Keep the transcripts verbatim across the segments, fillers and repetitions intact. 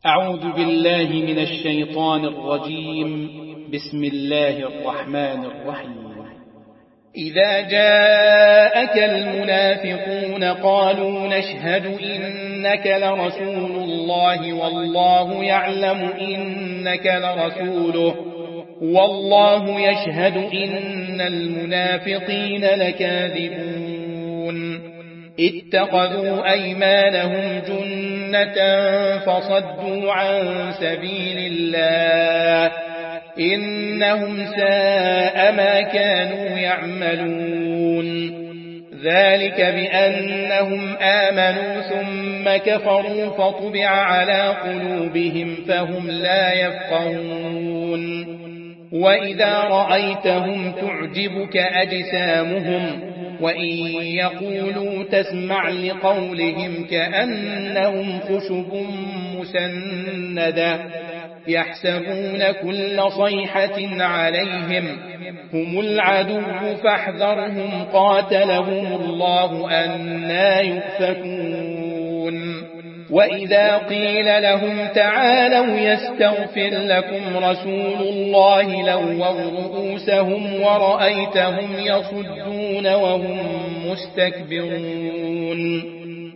أعوذ بالله من الشيطان الرجيم. بسم الله الرحمن الرحيم. إذا جاءك المنافقون قالوا نشهد إنك لرسول الله والله يعلم إنك لرسوله والله يشهد إن المنافقين لكاذبون اتخذوا أيمانهم جنة فصدوا عن سبيل الله إنهم ساء ما كانوا يعملون ذلك بأنهم آمنوا ثم كفروا فطبع على قلوبهم فهم لا يفقهون وإذا رأيتهم تعجبك أجسامهم وإن يقولوا تسمع لقولهم كأنهم خشب مسندة يحسبون كل صيحة عليهم هم العدو فاحذرهم قاتلهم الله أنى يؤفكون وإذا قيل لهم تعالوا يستغفر لكم رسول الله لووا رؤوسهم ورأيتهم يصدون وهم مستكبرون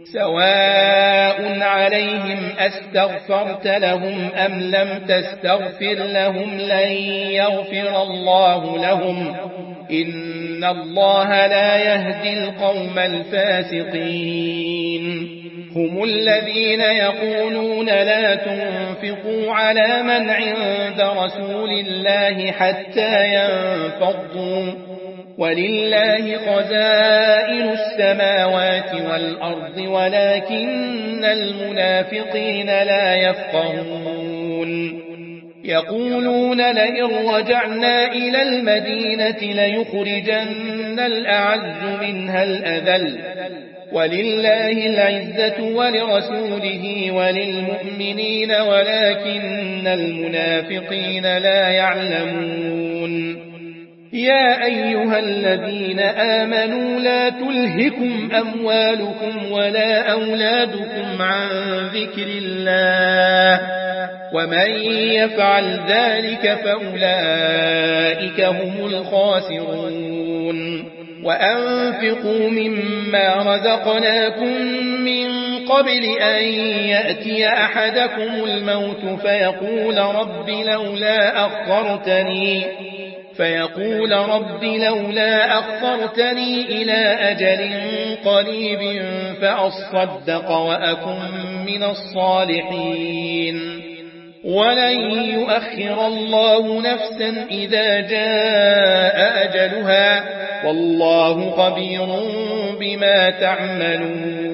سواء عليهم أستغفرت لهم أم لم تستغفر لهم لن يغفر الله لهم إن الله لا يهدي القوم الفاسقين هم الذين يقولون لا تنفقوا على من عند رسول الله حتى ينفضوا ولله خزائن السماوات والأرض ولكن المنافقين لا يفقهون يقولون لئن رجعنا إلى المدينة ليخرجن الأعز منها الأذل ولله العزة ولرسوله وللمؤمنين ولكن المنافقين لا يعلمون يا أيها الذين آمنوا لا تلهكم أموالكم ولا أولادكم عن ذكر الله ومن يفعل ذلك فأولئك هم الخاسرون وأنفقوا مما رزقناكم من قبل أن يأتي أحدكم الموت فيقول رب لولا أخرتني فيقول رب لولا أخرتني إلى أجل قريب فأصدق وأكن من الصالحين ولن يؤخر الله نفسا إذا جاء أجلها والله خبير بما تعملون